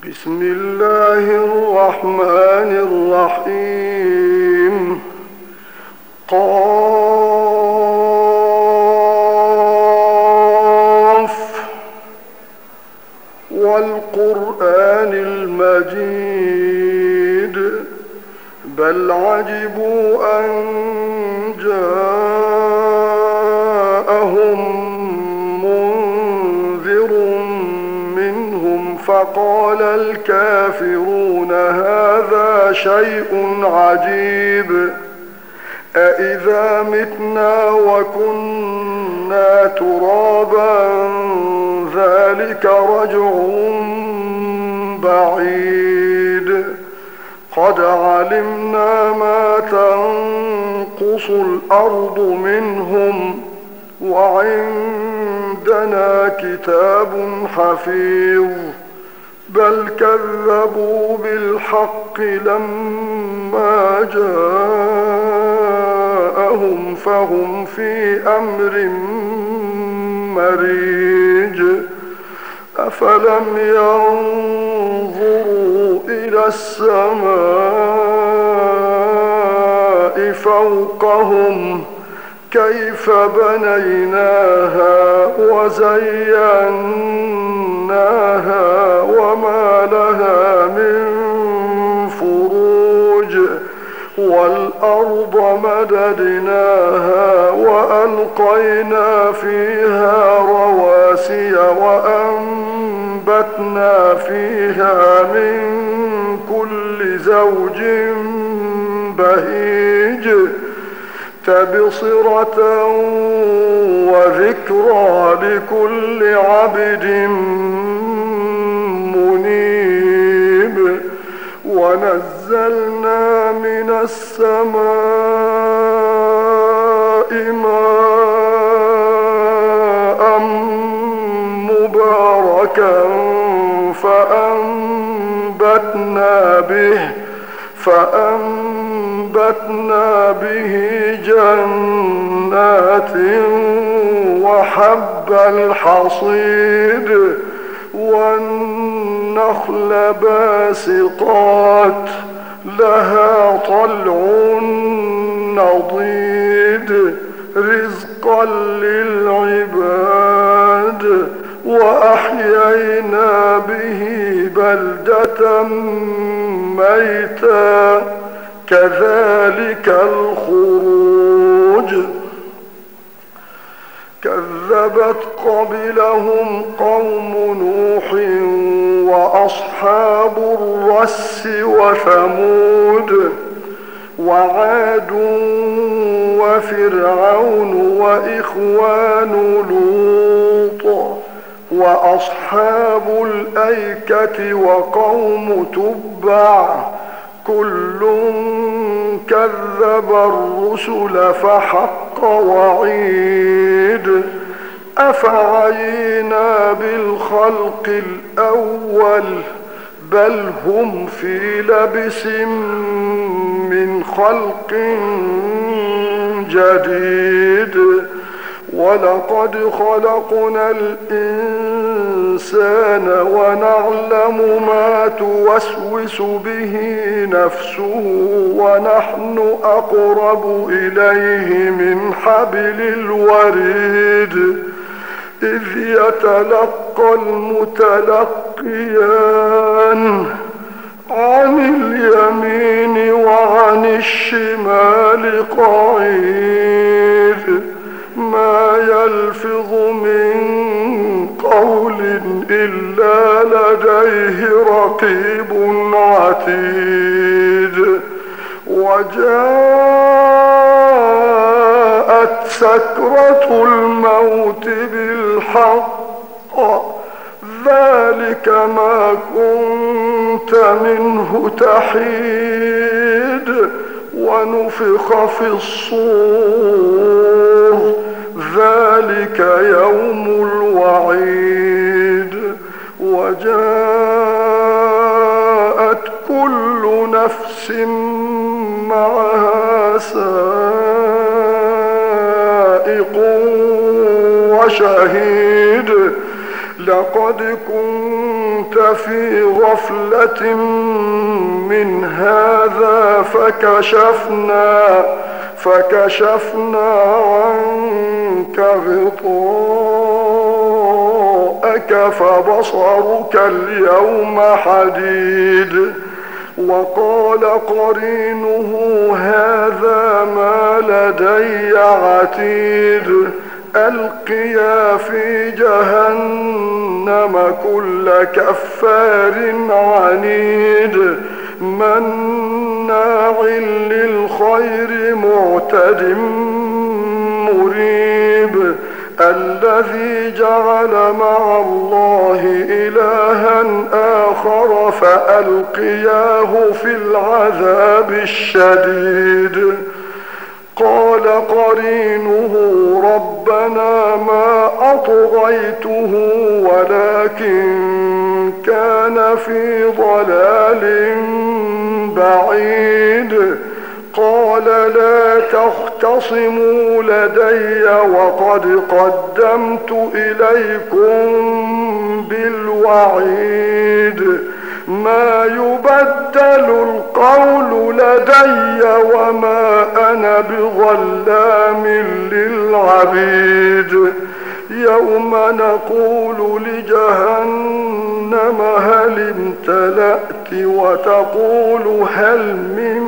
بسم الله الرحمن الرحيم. قاف والقرآن المجيد بل عجبوا أن جاءهم منذر منهم فقال الكافرون هذا شيء عجيب أإذا متنا وكنا ترابا ذلك رجع بعيد قد علمنا ما تنقص الأرض منهم وعندنا كتاب حفيظ بل كذبوا بالحق لما جاءهم فهم في أمر مريج أفلم ينظروا إلى السماء فوقهم كيف بنيناها وزيناها وما لها من فروج والأرض مددناها وألقينا فيها رواسي وأنبتنا فيها من كل زوج بهيج تبصرة وذكرى لكل عبد منيب ونزلنا من السماء ماء مباركا فأنبتنا به جنات وحب الحصيد والنخل باسقات لها طلع نضيد رزقا للعباد وأحيينا به بلدة ميتا كذلك الخروج كذبت قبلهم قوم نوح وأصحاب الرس وثمود وعاد وفرعون وإخوان لوط وأصحاب الأيكة وقوم تبع كل كذب الرسل فحق وعيد أفعينا بالخلق الأول بل هم في لبس من خلق جديد ولقد خلقنا الإنسان ونعلم ما توسوس به نفسه ونحن أقرب إليه من حبل الوريد إذ يتلقى المتلقيان عن اليمين وعن الشمال قعيد ما يلفظ من قول إلا لديه رقيب عتيد وجاءت سكرة الموت بالحق ذلك ما كنت منه تحيد ونفخ في الصور ذلك يوم الوعيد وجاءت كل نفس معها سائق وشهيد لقد كنت في غفلة من هذا فكشفنا عنك غطاءك فبصرك اليوم حديد. وقال قرينه هذا ما لدي عتيد. ألقيا في جهنم كل كفار عنيد مناع للخير معتد مريب. الذي جعل مع الله إلها آخر فألقياه في العذاب الشديد. قال قرينه ربنا ما أطغيته ولكن كان في ضلال بعيد. قال لا تختصموا لدي وقد قدمت إليكم بالوعيد. ما يبدل القول لدي وما أنا بظلام للعبيد. يوم نقول لجهنم هل امتلأت وتقول هل من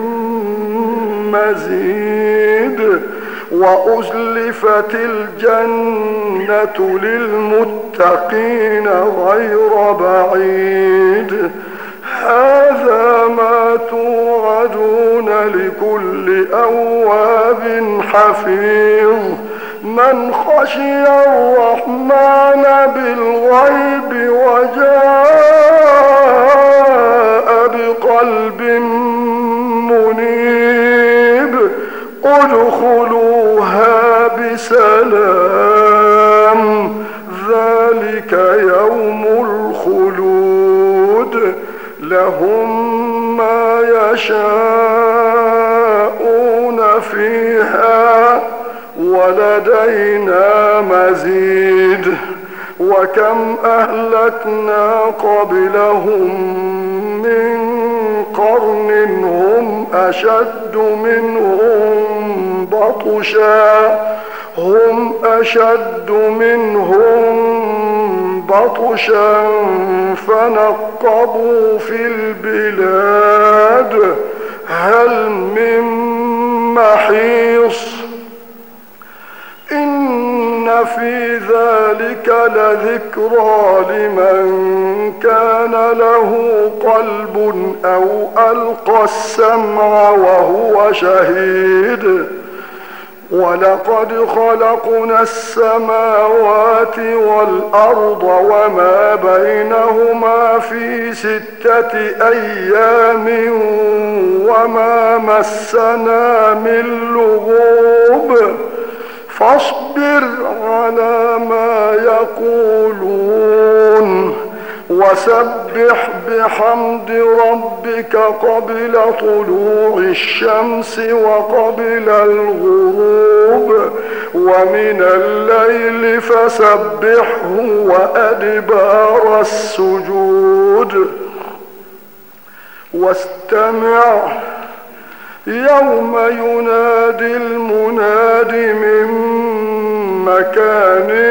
مزيد. وأزلفت الجنة للمتقين غير بعيد. هذا ما توعدون لكل أواب حفيظ. من خشي الرحمن بالغيب وجاء بقلب منيب ادخلوها بسلام. ذلك يوم الخلود. لهم ما يشاءون فيها ولدينا مزيد. وكم أهلكنا قبلهم من قرن هم أشد منهم بطشا فنقبوا في البلاد هل من محيص. إن في ذلك لذكرى لمن كان له قلب أو ألقى السمع وهو شهيد. ولقد خلقنا السماوات والأرض وما بينهما في 6 أيام وما مسنا من لغوب. فاصبر على ما يقولون وسبح بحمد ربك قبل طلوع الشمس وقبل الغروب ومن الليل فسبحه وأدبار السجود. واستمع يوم ينادي المناد من مكان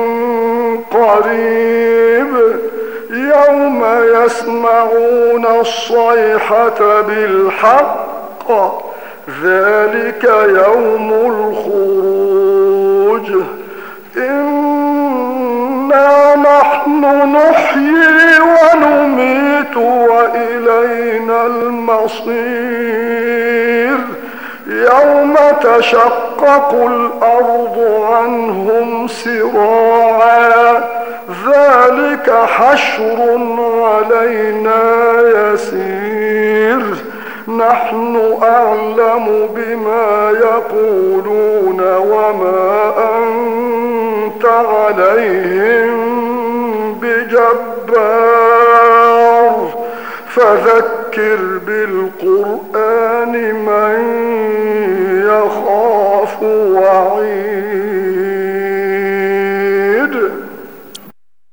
قريب. يوم يسمعون الصيحة بالحق ذلك يوم الخروج. إنا نحن نحيي ونميت وإلينا المصير. يوم تشقق الأرض عنهم سراعا ذلك حشر علينا يسير. نحن أعلم بما يقولون وما أنت عليهم بجبار. فذكر بالقرآن من